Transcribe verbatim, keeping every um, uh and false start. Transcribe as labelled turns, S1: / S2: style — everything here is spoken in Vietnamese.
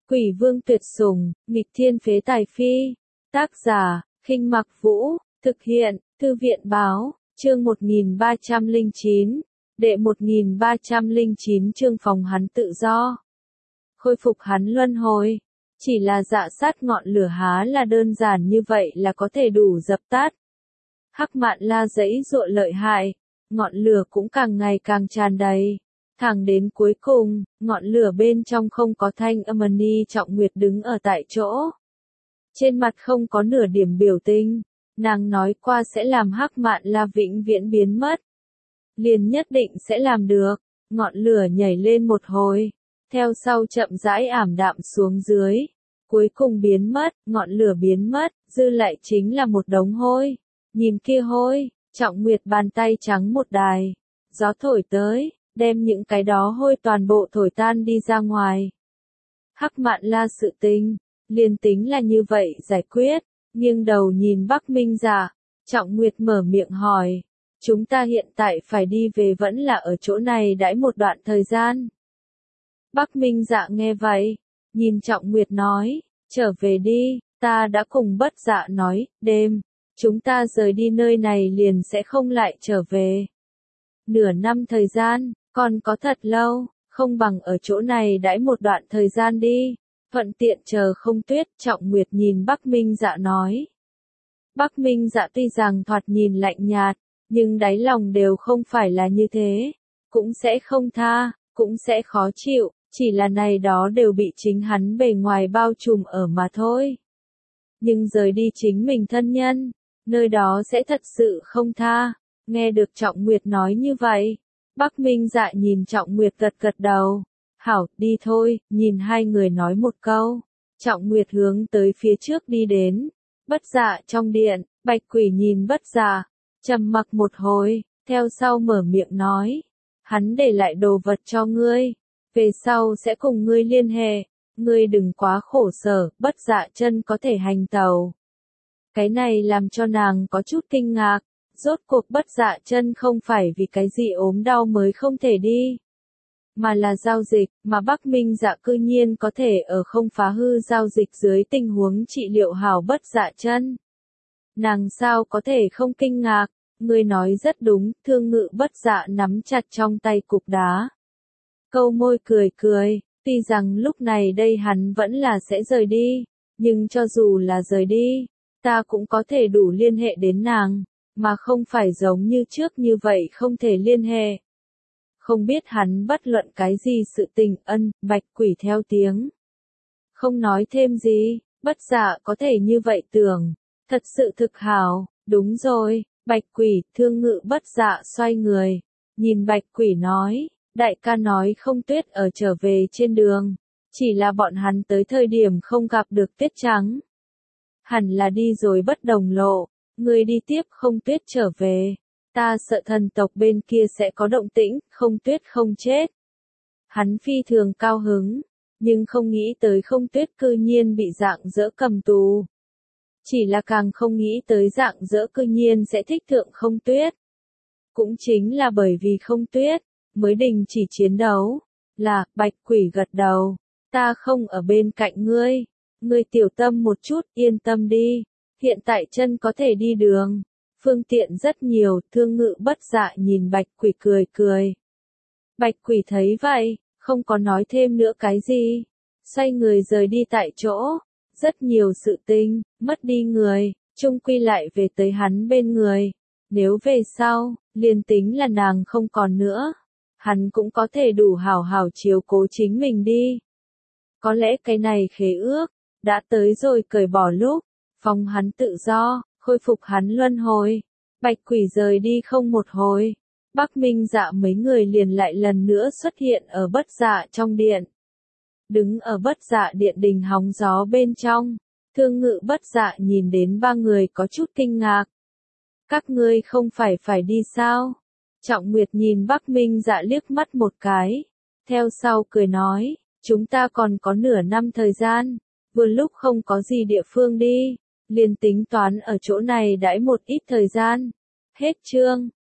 S1: Quỷ vương tuyệt sủng, nghịch thiên phế tài phi. Tác giả, Khinh Mặc Vũ, thực hiện, Thư viện báo, chương một nghìn ba trăm lẻ chín, đệ một nghìn ba trăm lẻ chín chương phòng hắn tự do. Khôi phục hắn luân hồi. Chỉ là dạ sát ngọn lửa há là đơn giản như vậy là có thể đủ dập tắt. Hắc Mạn La giãy giụa lợi hại, ngọn lửa cũng càng ngày càng tràn đầy. Thẳng đến cuối cùng, ngọn lửa bên trong không có thanh âm. Ni Trọng Nguyệt đứng ở tại chỗ. Trên mặt không có nửa điểm biểu tình, nàng nói qua sẽ làm Hắc Mạn La vĩnh viễn biến mất. Liền nhất định sẽ làm được, ngọn lửa nhảy lên một hồi, theo sau chậm rãi ảm đạm xuống dưới. Cuối cùng biến mất, ngọn lửa biến mất, dư lại chính là một đống hôi. Nhìn kia hôi, Trọng Nguyệt bàn tay trắng một đài. Gió thổi tới, đem những cái đó hôi toàn bộ thổi tan đi ra ngoài. Hắc Mạn La sự tình, liền tính là như vậy giải quyết, nghiêng đầu nhìn Bắc Minh Dạ, Trọng Nguyệt mở miệng hỏi, chúng ta hiện tại phải đi về vẫn là ở chỗ này đãi một đoạn thời gian. Bắc Minh Dạ nghe vậy, nhìn Trọng Nguyệt nói, trở về đi, ta đã cùng Bất Dạ nói, đêm, chúng ta rời đi nơi này liền sẽ không lại trở về. Nửa năm thời gian, còn có thật lâu, không bằng ở chỗ này đãi một đoạn thời gian đi, thuận tiện chờ không tuyết. Trọng Nguyệt nhìn Bắc Minh Dạ nói. Bắc Minh Dạ tuy rằng thoạt nhìn lạnh nhạt, nhưng đáy lòng đều không phải là như thế, cũng sẽ không tha, cũng sẽ khó chịu, chỉ là này đó đều bị chính hắn bề ngoài bao trùm ở mà thôi. Nhưng rời đi chính mình thân nhân, nơi đó sẽ thật sự không tha. Nghe được Trọng Nguyệt nói như vậy, Bắc Minh Dạ nhìn Trọng Nguyệt gật gật đầu. Hảo, đi thôi, nhìn hai người nói một câu. Trọng Nguyệt hướng tới phía trước đi đến. Bất Dạ trong điện, Bạch Quỷ nhìn Bất Dạ, trầm mặc một hồi, theo sau mở miệng nói. Hắn để lại đồ vật cho ngươi, về sau sẽ cùng ngươi liên hệ, ngươi đừng quá khổ sở. Bất Dạ chân có thể hành tàu. Cái này làm cho nàng có chút kinh ngạc. Rốt cuộc Bất Dạ chân không phải vì cái gì ốm đau mới không thể đi, mà là giao dịch, mà Bắc Minh Dạ cư nhiên có thể ở không phá hư giao dịch dưới tình huống trị liệu hảo Bất Dạ chân. Nàng sao có thể không kinh ngạc, ngươi nói rất đúng. Thương Ngự Bất Dạ nắm chặt trong tay cục đá. Câu môi cười cười, tuy rằng lúc này đây hắn vẫn là sẽ rời đi, nhưng cho dù là rời đi, ta cũng có thể đủ liên hệ đến nàng, mà không phải giống như trước như vậy không thể liên hệ. Không biết hắn bất luận cái gì sự tình. Ân. Bạch Quỷ theo tiếng, không nói thêm gì. Bất Dạ có thể như vậy tưởng, thật sự thực hảo. Đúng rồi, Bạch Quỷ. Thương Ngự Bất Dạ xoay người, nhìn Bạch Quỷ nói, đại ca nói không tuyết ở trở về trên đường, chỉ là bọn hắn tới thời điểm không gặp được Tuyết Trắng. Hẳn là đi rồi bất đồng lộ. Người đi tiếp Không Tuyết trở về, ta sợ thần tộc bên kia sẽ có động tĩnh. Không Tuyết không chết. Hắn phi thường cao hứng, nhưng không nghĩ tới Không Tuyết cư nhiên bị Dạng Dỡ cầm tù. Chỉ là càng không nghĩ tới Dạng Dỡ cư nhiên sẽ thích thượng Không Tuyết. Cũng chính là bởi vì Không Tuyết, mới đình chỉ chiến đấu. Là, Bạch Quỷ gật đầu, ta không ở bên cạnh ngươi, ngươi tiểu tâm một chút, yên tâm đi. Hiện tại chân có thể đi đường, phương tiện rất nhiều. Thương Ngự Bất Dạ nhìn Bạch Quỷ cười cười. Bạch Quỷ thấy vậy, không có nói thêm nữa cái gì, xoay người rời đi tại chỗ. Rất nhiều sự tình, mất đi người, chung quy lại về tới hắn bên người. Nếu về sau, liền tính là nàng không còn nữa, hắn cũng có thể đủ hảo hảo chiếu cố chính mình đi. Có lẽ cái này khế ước, đã tới rồi cởi bỏ lúc. Phong hắn tự do, khôi phục hắn luân hồi. Bạch Quỷ rời đi không một hồi, Bắc Minh Dạ mấy người liền lại lần nữa xuất hiện ở Bất Dạ trong điện. Đứng ở Bất Dạ điện đình hóng gió bên trong, Thương Ngự Bất Dạ nhìn đến ba người có chút kinh ngạc. Các ngươi không phải phải đi sao? Trọng Nguyệt nhìn Bắc Minh Dạ liếc mắt một cái, theo sau cười nói, chúng ta còn có nửa năm thời gian, vừa lúc không có gì địa phương đi, liền tính toán ở chỗ này đãi một ít thời gian. Hết chương.